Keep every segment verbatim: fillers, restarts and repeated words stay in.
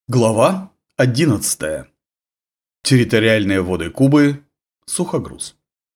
Глава одиннадцатая. Территориальные воды Кубы. Сухогруз.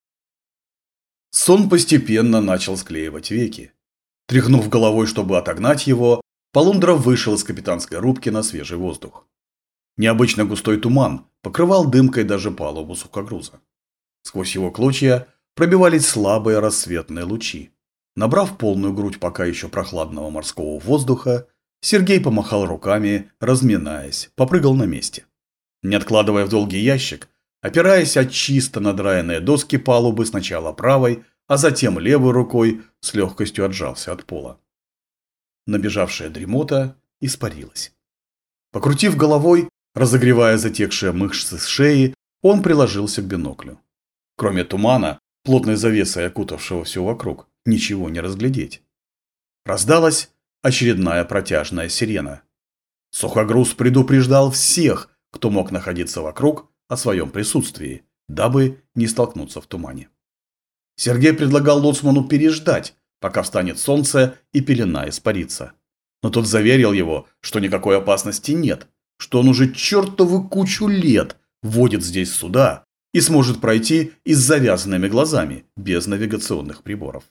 Сон постепенно начал склеивать веки. Тряхнув головой, чтобы отогнать его, Полундра вышел из капитанской рубки на свежий воздух. Необычно густой туман покрывал дымкой даже палубу сухогруза. Сквозь его клочья пробивались слабые рассветные лучи. Набрав полную грудь пока еще прохладного морского воздуха, Сергей помахал руками, разминаясь, попрыгал на месте. Не откладывая в долгий ящик, опираясь от чисто надраенные доски палубы сначала правой, а затем левой рукой, с легкостью отжался от пола. Набежавшая дремота испарилась. Покрутив головой, разогревая затекшие мышцы с шеи, он приложился к биноклю. Кроме тумана, плотной завесой окутавшего все вокруг, ничего не разглядеть. Раздалась очередная протяжная сирена. Сухогруз предупреждал всех, кто мог находиться вокруг, о своем присутствии, дабы не столкнуться в тумане. Сергей предлагал лоцману переждать, пока встанет солнце и пелена испарится. Но тот заверил его, что никакой опасности нет, что он уже чертову кучу лет водит здесь суда и сможет пройти и с завязанными глазами, без навигационных приборов.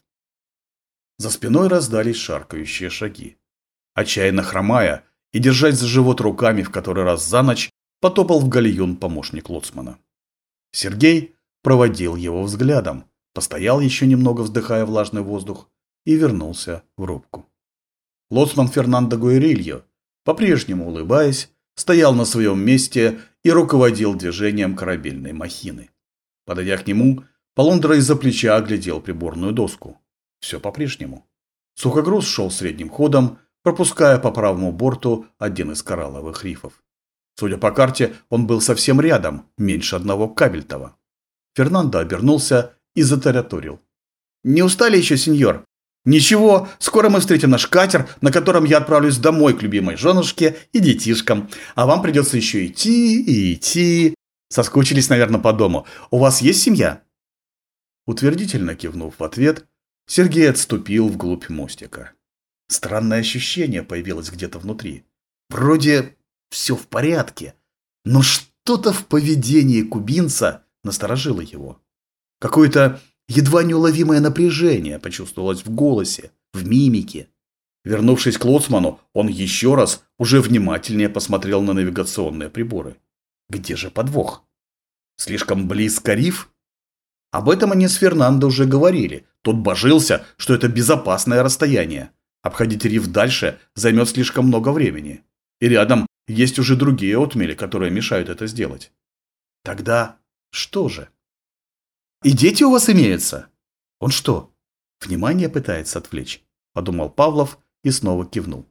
За спиной раздались шаркающие шаги. Отчаянно хромая и держась за живот руками в который раз за ночь, потопал в гальюн помощник лоцмана. Сергей проводил его взглядом, постоял еще немного, вздыхая влажный воздух, и вернулся в рубку. Лоцман Фернандо Гуэрильо, по-прежнему улыбаясь, стоял на своем месте и руководил движением корабельной махины. Подойдя к нему, Полундра из-за плеча оглядел приборную доску. Все по-прежнему. Сухогруз шел средним ходом, пропуская по правому борту один из коралловых рифов. Судя по карте, он был совсем рядом, меньше одного кабельтова. Фернандо обернулся и затараторил. «Не устали еще, сеньор? Ничего, скоро мы встретим наш катер, на котором я отправлюсь домой к любимой женушке и детишкам. А вам придется еще идти и идти. Соскучились, наверное, по дому. У вас есть семья?» Утвердительно кивнув в ответ, Сергей отступил вглубь мостика. Странное ощущение появилось где-то внутри. Вроде все в порядке, но что-то в поведении кубинца насторожило его. Какое-то едва неуловимое напряжение почувствовалось в голосе, в мимике. Вернувшись к лоцману, он еще раз уже внимательнее посмотрел на навигационные приборы. Где же подвох? Слишком близко риф? Об этом они с Фернандо уже говорили. Тот божился, что это безопасное расстояние. Обходить риф дальше займет слишком много времени. И рядом есть уже другие отмели, которые мешают это сделать. Тогда что же? И дети у вас имеются? Он что, внимание пытается отвлечь? Подумал Павлов и снова кивнул.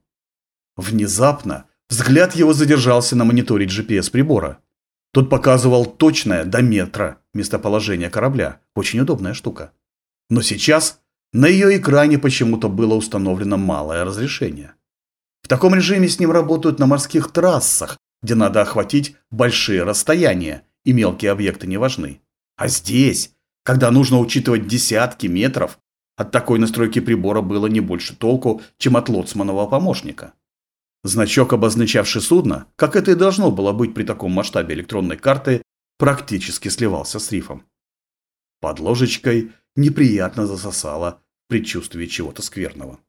Внезапно взгляд его задержался на мониторе джи пи эс-прибора. Тот показывал точное до метра местоположение корабля. Очень удобная штука. Но сейчас на ее экране почему-то было установлено малое разрешение. В таком режиме с ним работают на морских трассах, где надо охватить большие расстояния, и мелкие объекты не важны. А здесь, когда нужно учитывать десятки метров, от такой настройки прибора было не больше толку, чем от лоцманового помощника. Значок, обозначавший судно, как это и должно было быть при таком масштабе электронной карты, практически сливался с рифом. Под ложечкой неприятно засосало в предчувствии чего-то скверного.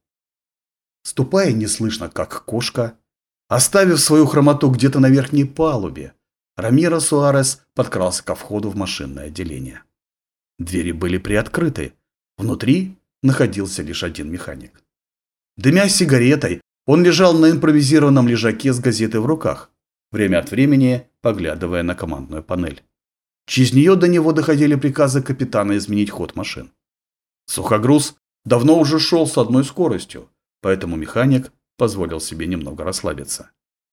Ступая неслышно, как кошка, оставив свою хромоту где-то на верхней палубе, Рамиро Суарес подкрался ко входу в машинное отделение. Двери были приоткрыты, внутри находился лишь один механик. Дымя сигаретой, он лежал на импровизированном лежаке с газетой в руках, время от времени поглядывая на командную панель. Через нее до него доходили приказы капитана изменить ход машин. Сухогруз давно уже шел с одной скоростью, поэтому механик позволил себе немного расслабиться.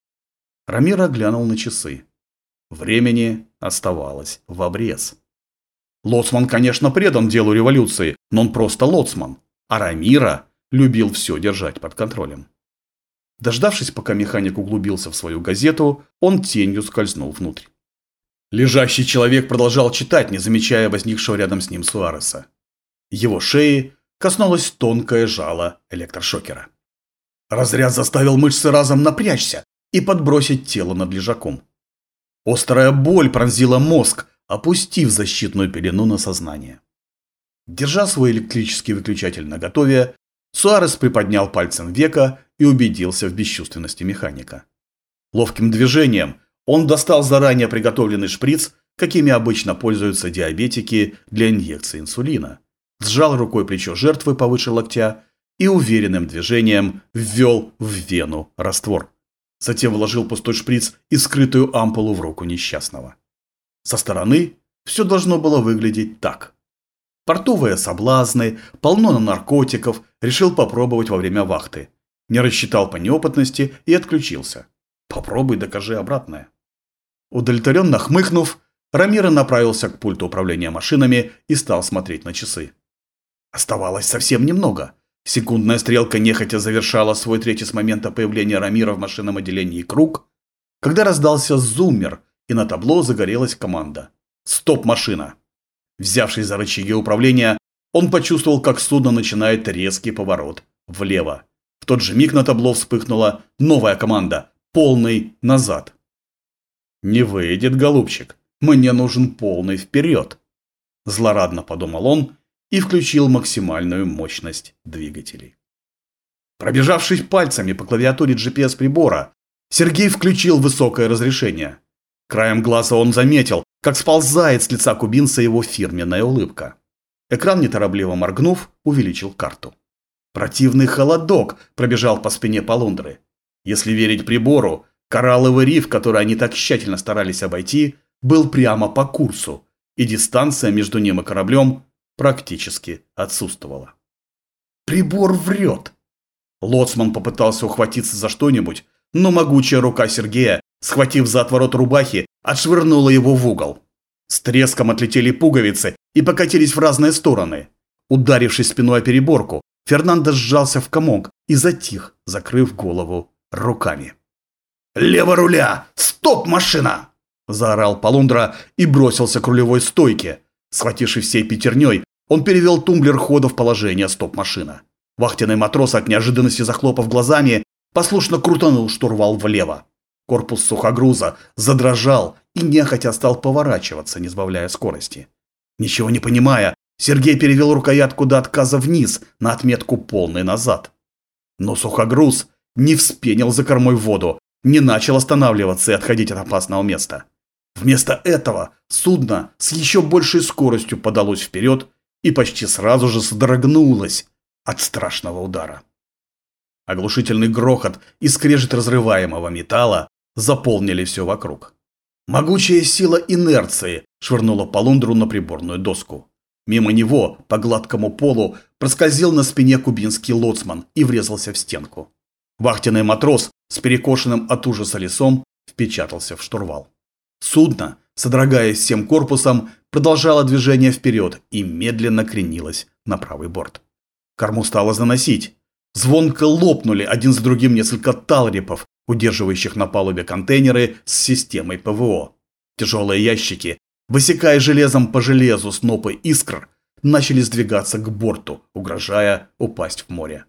Рамиро глянул на часы. Времени оставалось в обрез. Лоцман, конечно, предан делу революции, но он просто лоцман, а Рамиро любил все держать под контролем. Дождавшись, пока механик углубился в свою газету, он тенью скользнул внутрь. Лежащий человек продолжал читать, не замечая возникшего рядом с ним Суареса. Его шеи коснулось тонкое жало электрошокера. Разряд заставил мышцы разом напрячься, и подбросить тело над лежаком. Острая боль пронзила мозг, опустив защитную пелену на сознание. Держа свой электрический выключатель наготове, Суарес приподнял пальцем века и убедился в бесчувственности механика. Ловким движением он достал заранее приготовленный шприц, какими обычно пользуются диабетики для инъекции инсулина, сжал рукой плечо жертвы повыше локтя и уверенным движением ввел в вену раствор. Затем вложил пустой шприц и скрытую ампулу в руку несчастного. Со стороны все должно было выглядеть так. Портовые соблазны, полно наркотиков, решил попробовать во время вахты. Не рассчитал по неопытности и отключился. Попробуй докажи обратное. Удовлетворенно хмыкнув, Рамиро направился к пульту управления машинами и стал смотреть на часы. Оставалось совсем немного. Секундная стрелка нехотя завершала свой третий с момента появления Рамиро в машинном отделении круг, когда раздался зуммер, и на табло загорелась команда. «Стоп, машина!». Взявшись за рычаги управления, он почувствовал, как судно начинает резкий поворот влево. В тот же миг на табло вспыхнула новая команда «Полный назад». «Не выйдет, голубчик, мне нужен полный вперед», – злорадно подумал он и включил максимальную мощность двигателей. Пробежавшись пальцами по клавиатуре джи пи эс-прибора, Сергей включил высокое разрешение. Краем глаза он заметил, как сползает с лица кубинца его фирменная улыбка. Экран, неторопливо моргнув, увеличил карту. Противный холодок пробежал по спине Полундры. Если верить прибору, коралловый риф, который они так тщательно старались обойти, был прямо по курсу, и дистанция между ним и кораблем практически отсутствовала. Прибор врет. Лоцман попытался ухватиться за что-нибудь, но могучая рука Сергея, схватив за отворот рубахи, отшвырнула его в угол. С треском отлетели пуговицы и покатились в разные стороны. Ударившись спиной о переборку, Фернандо сжался в комок и затих, закрыв голову руками. «Лево руля! Стоп, машина!» – заорал Полундра и бросился к рулевой стойке. Схватившись всей пятерней, он перевел тумблер хода в положение стоп-машина. Вахтенный матрос, от неожиданности захлопав глазами, послушно крутанул штурвал влево. Корпус сухогруза задрожал и нехотя стал поворачиваться, не сбавляя скорости. Ничего не понимая, Сергей перевел рукоятку до отказа вниз на отметку «полный назад». Но сухогруз не вспенил за кормой в воду, не начал останавливаться и отходить от опасного места. Вместо этого судно с еще большей скоростью подалось вперед и почти сразу же содрогнулось от страшного удара. Оглушительный грохот и скрежет разрываемого металла заполнили все вокруг. Могучая сила инерции швырнула Полундру на приборную доску. Мимо него по гладкому полу проскользил на спине кубинский лоцман и врезался в стенку. Вахтенный матрос с перекошенным от ужаса лицом впечатался в штурвал. Судно, содрогаясь всем корпусом, продолжало движение вперед и медленно кренилось на правый борт. Корму стало заносить. Звонко лопнули один за другим несколько талрипов, удерживающих на палубе контейнеры с системой ПВО. Тяжелые ящики, высекая железом по железу снопы искр, начали сдвигаться к борту, угрожая упасть в море.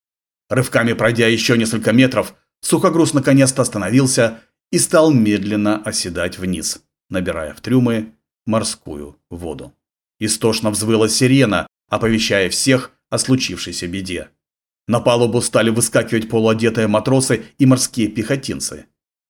Рывками пройдя еще несколько метров, сухогруз наконец-то остановился и стал медленно оседать вниз, набирая в трюмы морскую воду. Истошно взвыла сирена, оповещая всех о случившейся беде. На палубу стали выскакивать полуодетые матросы и морские пехотинцы.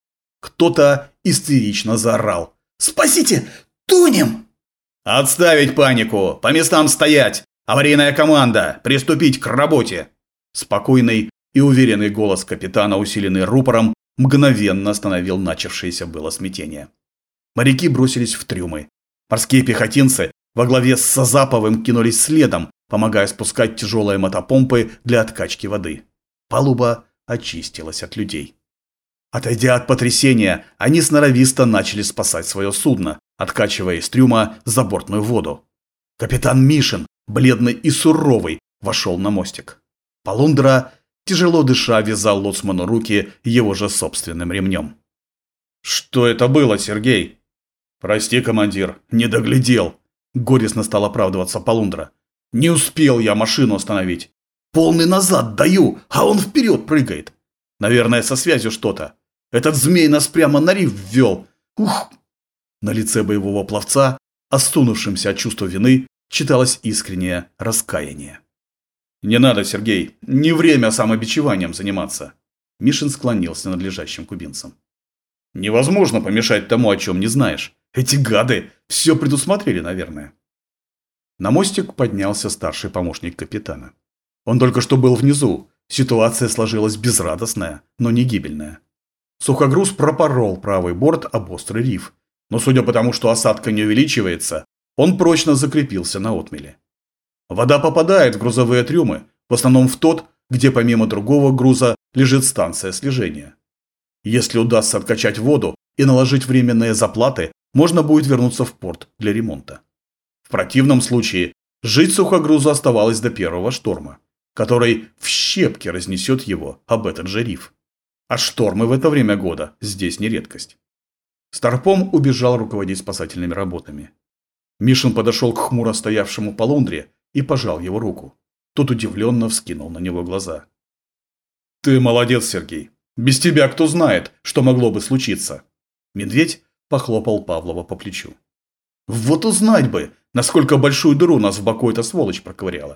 Кто-то истерично заорал: «Спасите! Тонем!» «Отставить панику! По местам стоять! Аварийная команда! Приступить к работе!» Спокойный и уверенный голос капитана, усиленный рупором, мгновенно остановил начавшееся было смятение. Моряки бросились в трюмы. Морские пехотинцы во главе с Сазаповым кинулись следом, помогая спускать тяжелые мотопомпы для откачки воды. Палуба очистилась от людей. Отойдя от потрясения, они сноровисто начали спасать свое судно, откачивая из трюма забортную воду. Капитан Мишин, бледный и суровый, вошел на мостик. Полундра, тяжело дыша, вязал лоцману руки его же собственным ремнем. «Что это было, Сергей?» «Прости, командир, не доглядел», – горестно стал оправдываться Полундра. «Не успел я машину остановить. Полный назад даю, а он вперед прыгает. Наверное, со связью что-то. Этот змей нас прямо на риф ввел! Ух!» На лице боевого пловца, остунувшимся от чувства вины, читалось искреннее раскаяние. «Не надо, Сергей, не время самобичеванием заниматься!» Мишин склонился над лежащим кубинцем. «Невозможно помешать тому, о чем не знаешь. Эти гады все предусмотрели, наверное». На мостик поднялся старший помощник капитана. Он только что был внизу. Ситуация сложилась безрадостная, но не гибельная. Сухогруз пропорол правый борт об острый риф, но судя по тому, что осадка не увеличивается, он прочно закрепился на отмеле. Вода попадает в грузовые трюмы, в основном в тот, где помимо другого груза лежит станция слежения. Если удастся откачать воду и наложить временные заплаты, можно будет вернуться в порт для ремонта. В противном случае жить сухогрузу оставалось до первого шторма, который в щепки разнесет его об этот же риф. А штормы в это время года здесь не редкость. Старпом убежал руководить спасательными работами. Мишин подошел к хмуро стоявшему Полундре и пожал его руку. Тот удивленно вскинул на него глаза. «Ты молодец, Сергей. Без тебя кто знает, что могло бы случиться?» Медведь похлопал Павлова по плечу. «Вот узнать бы, насколько большую дыру нас в боку эта сволочь проковыряла».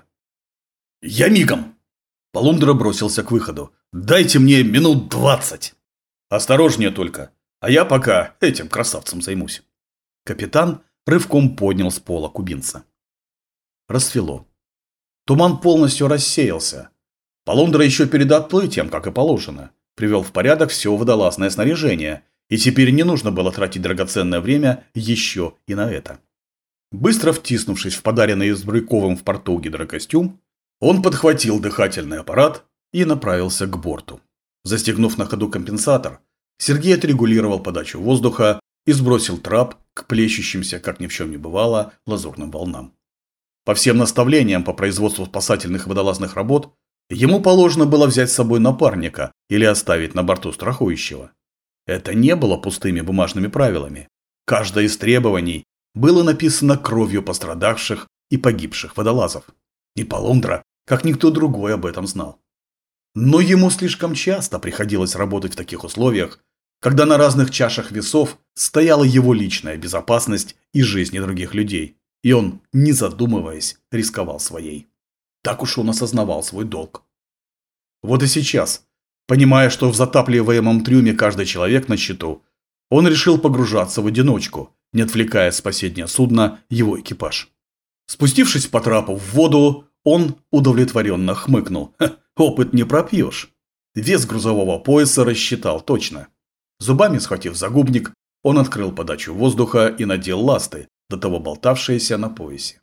«Я мигом!» Полундра бросился к выходу. «Дайте мне минут двадцать!» «Осторожнее только, а я пока этим красавцем займусь». Капитан рывком поднял с пола кубинца. Рассвело. Туман полностью рассеялся. Полундра еще перед отплытием, как и положено, привел в порядок все водолазное снаряжение, и теперь не нужно было тратить драгоценное время еще и на это. Быстро втиснувшись в подаренный Избрыковым в порту гидрокостюм, он подхватил дыхательный аппарат и направился к борту. Застегнув на ходу компенсатор, Сергей отрегулировал подачу воздуха и сбросил трап к плещущимся, как ни в чем не бывало, лазурным волнам. По всем наставлениям по производству спасательных водолазных работ ему положено было взять с собой напарника или оставить на борту страхующего. Это не было пустыми бумажными правилами. Каждое из требований было написано кровью пострадавших и погибших водолазов. И Полундра, как никто другой, об этом знал. Но ему слишком часто приходилось работать в таких условиях, когда на разных чашах весов стояла его личная безопасность и жизни других людей, и он, не задумываясь, рисковал своей. Так уж он осознавал свой долг. Вот и сейчас, понимая, что в затапливаемом трюме каждый человек на счету, он решил погружаться в одиночку, не отвлекая с соседнее судно его экипаж. Спустившись по трапу в воду, он удовлетворенно хмыкнул. Ха, опыт не пропьешь. Вес грузового пояса рассчитал точно. Зубами схватив загубник, он открыл подачу воздуха и надел ласты, до того болтавшиеся на поясе.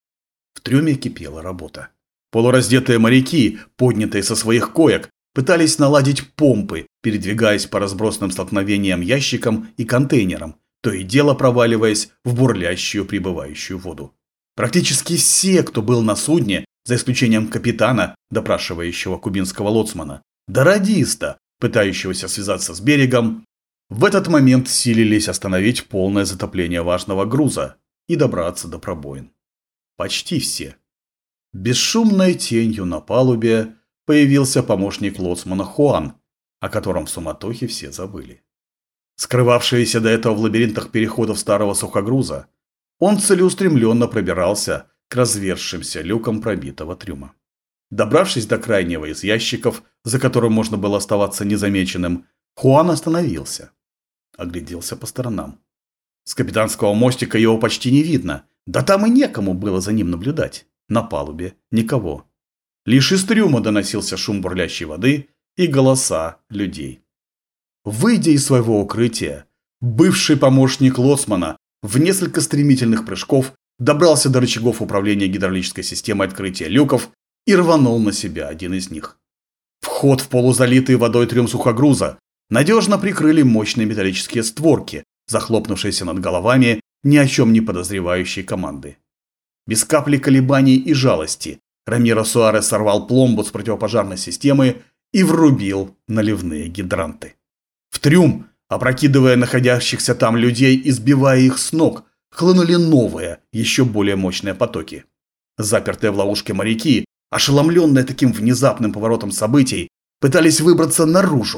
В трюме кипела работа. Полураздетые моряки, поднятые со своих коек, пытались наладить помпы, передвигаясь по разбросанным столкновениям ящикам и контейнерам, то и дело проваливаясь в бурлящую прибывающую воду. Практически все, кто был на судне, за исключением капитана, допрашивающего кубинского лоцмана, да радиста, пытающегося связаться с берегом, в этот момент силились остановить полное затопление важного груза и добраться до пробоин. Почти все. Бесшумной тенью на палубе появился помощник лоцмана Хуан, о котором в суматохе все забыли. Скрывавшийся до этого в лабиринтах переходов старого сухогруза, он целеустремленно пробирался к разверзшимся люкам пробитого трюма. Добравшись до крайнего из ящиков, за которым можно было оставаться незамеченным, Хуан остановился. Огляделся по сторонам. С капитанского мостика его почти не видно, да там и некому было за ним наблюдать. На палубе никого. Лишь из трюма доносился шум бурлящей воды и голоса людей. Выйдя из своего укрытия, бывший помощник лоцмана в несколько стремительных прыжков добрался до рычагов управления гидравлической системой открытия люков и рванул на себя один из них. Вход в полузалитый водой трюм сухогруза надежно прикрыли мощные металлические створки, захлопнувшиеся над головами ни о чем не подозревающей команды. Без капли колебаний и жалости Рамиро Суарес сорвал пломбу с противопожарной системы и врубил наливные гидранты. В трюм, опрокидывая находящихся там людей и сбивая их с ног, хлынули новые, еще более мощные потоки. Запертые в ловушке моряки, ошеломленные таким внезапным поворотом событий, пытались выбраться наружу,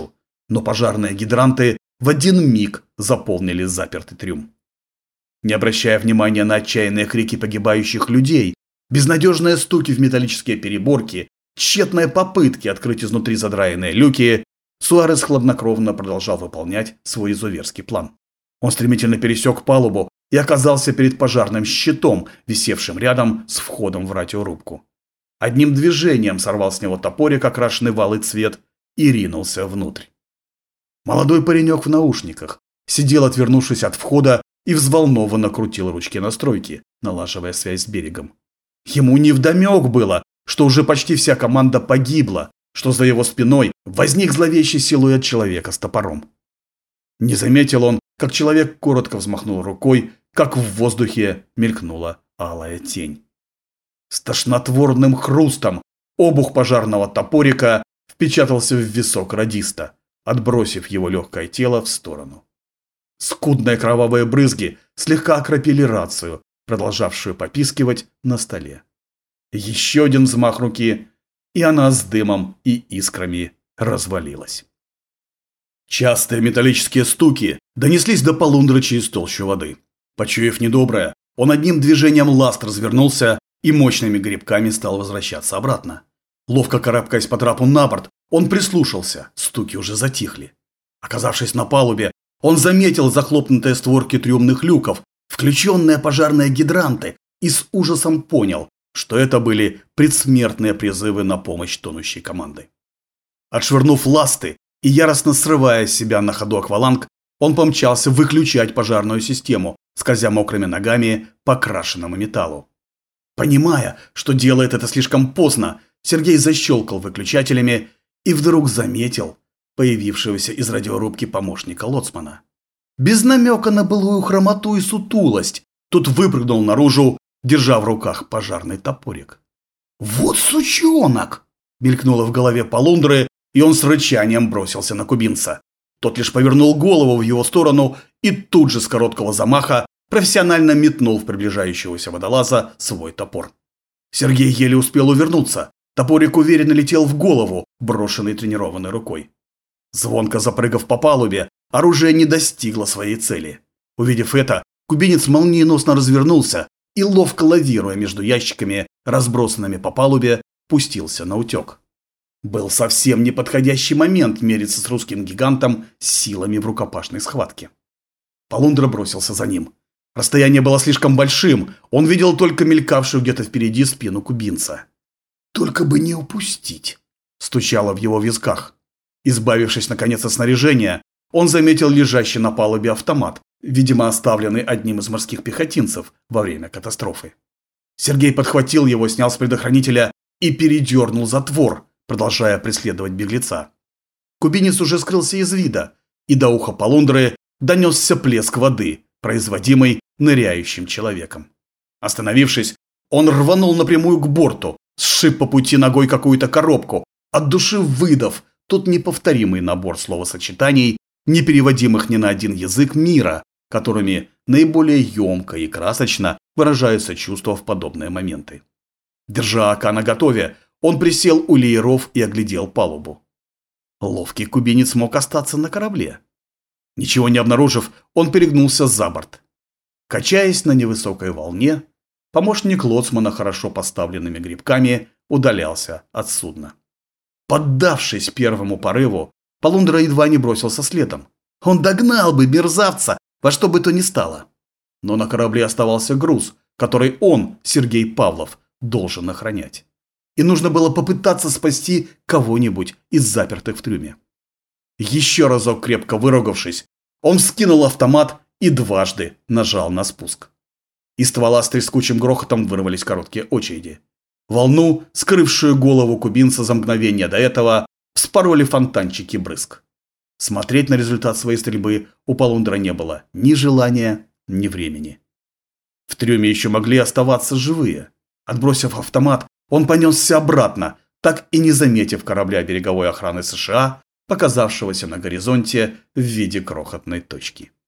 но пожарные гидранты в один миг заполнили запертый трюм. Не обращая внимания на отчаянные крики погибающих людей, безнадежные стуки в металлические переборки, тщетные попытки открыть изнутри задраенные люки, Суарес хладнокровно продолжал выполнять свой изуверский план. Он стремительно пересек палубу и оказался перед пожарным щитом, висевшим рядом с входом в радиорубку. Одним движением сорвал с него топорик, окрашенный в алый цвет, и ринулся внутрь. Молодой паренек в наушниках сидел, отвернувшись от входа, и взволнованно крутил ручки настройки, налаживая связь с берегом. Ему невдомек было, что уже почти вся команда погибла, что за его спиной возник зловещий силуэт человека с топором. Не заметил он, как человек коротко взмахнул рукой, как в воздухе мелькнула алая тень. С тошнотворным хрустом обух пожарного топорика впечатался в висок радиста, отбросив его легкое тело в сторону. Скудные кровавые брызги слегка окропили рацию, продолжавшую попискивать на столе. Еще один взмах руки, и она с дымом и искрами развалилась. Частые металлические стуки донеслись до Полундра через толщу воды. Почуяв недоброе, он одним движением ласт развернулся и мощными гребками стал возвращаться обратно. Ловко карабкаясь по трапу на борт, он прислушался, стуки уже затихли. Оказавшись на палубе, он заметил захлопнутые створки трюмных люков, включенные пожарные гидранты, и с ужасом понял, что это были предсмертные призывы на помощь тонущей команды. Отшвырнув ласты и яростно срывая с себя на ходу акваланг, он помчался выключать пожарную систему, скользя мокрыми ногами по крашенному металлу. Понимая, что делает это слишком поздно, Сергей защелкал выключателями и вдруг заметил появившегося из радиорубки помощника лоцмана. Без намека на былую хромоту и сутулость, тот выпрыгнул наружу, держа в руках пожарный топорик. «Вот сучонок!» – мелькнуло в голове Полундры, и он с рычанием бросился на кубинца. Тот лишь повернул голову в его сторону и тут же с короткого замаха профессионально метнул в приближающегося водолаза свой топор. Сергей еле успел увернуться. Топорик уверенно летел в голову, брошенный тренированной рукой. Звонко запрыгав по палубе, оружие не достигло своей цели. Увидев это, кубинец молниеносно развернулся и, ловко лавируя между ящиками, разбросанными по палубе, пустился на утек. Был совсем неподходящий момент мериться с русским гигантом силами в рукопашной схватке. Полундра бросился за ним. Расстояние было слишком большим, он видел только мелькавшую где-то впереди спину кубинца. «Только бы не упустить!» – стучало в его висках. Избавившись, наконец, от снаряжения, он заметил лежащий на палубе автомат, видимо, оставленный одним из морских пехотинцев во время катастрофы. Сергей подхватил его, снял с предохранителя и передернул затвор, продолжая преследовать беглеца. Кубинец уже скрылся из вида, и до уха Полундры донесся плеск воды, производимый ныряющим человеком. Остановившись, он рванул напрямую к борту, сшиб по пути ногой какую-то коробку, от души выдав тот неповторимый набор словосочетаний, не переводимых ни на один язык мира, которыми наиболее емко и красочно выражаются чувства в подобные моменты. Держа АК наготове, он присел у лееров и оглядел палубу. Ловкий кубинец мог остаться на корабле. Ничего не обнаружив, он перегнулся за борт. Качаясь на невысокой волне, помощник лоцмана хорошо поставленными гребками удалялся от судна. Поддавшись первому порыву, Полундра едва не бросился следом. Он догнал бы мерзавца во что бы то ни стало. Но на корабле оставался груз, который он, Сергей Павлов, должен охранять. И нужно было попытаться спасти кого-нибудь из запертых в трюме. Еще разок крепко выругавшись, он вскинул автомат и дважды нажал на спуск. Из ствола с трескучим грохотом вырвались короткие очереди. Волну, скрывшую голову кубинца за мгновение до этого, вспороли фонтанчики брызг. Смотреть на результат своей стрельбы у Полундра не было ни желания, ни времени. В трюме еще могли оставаться живые. Отбросив автомат, он понесся обратно, так и не заметив корабля береговой охраны США, показавшегося на горизонте в виде крохотной точки.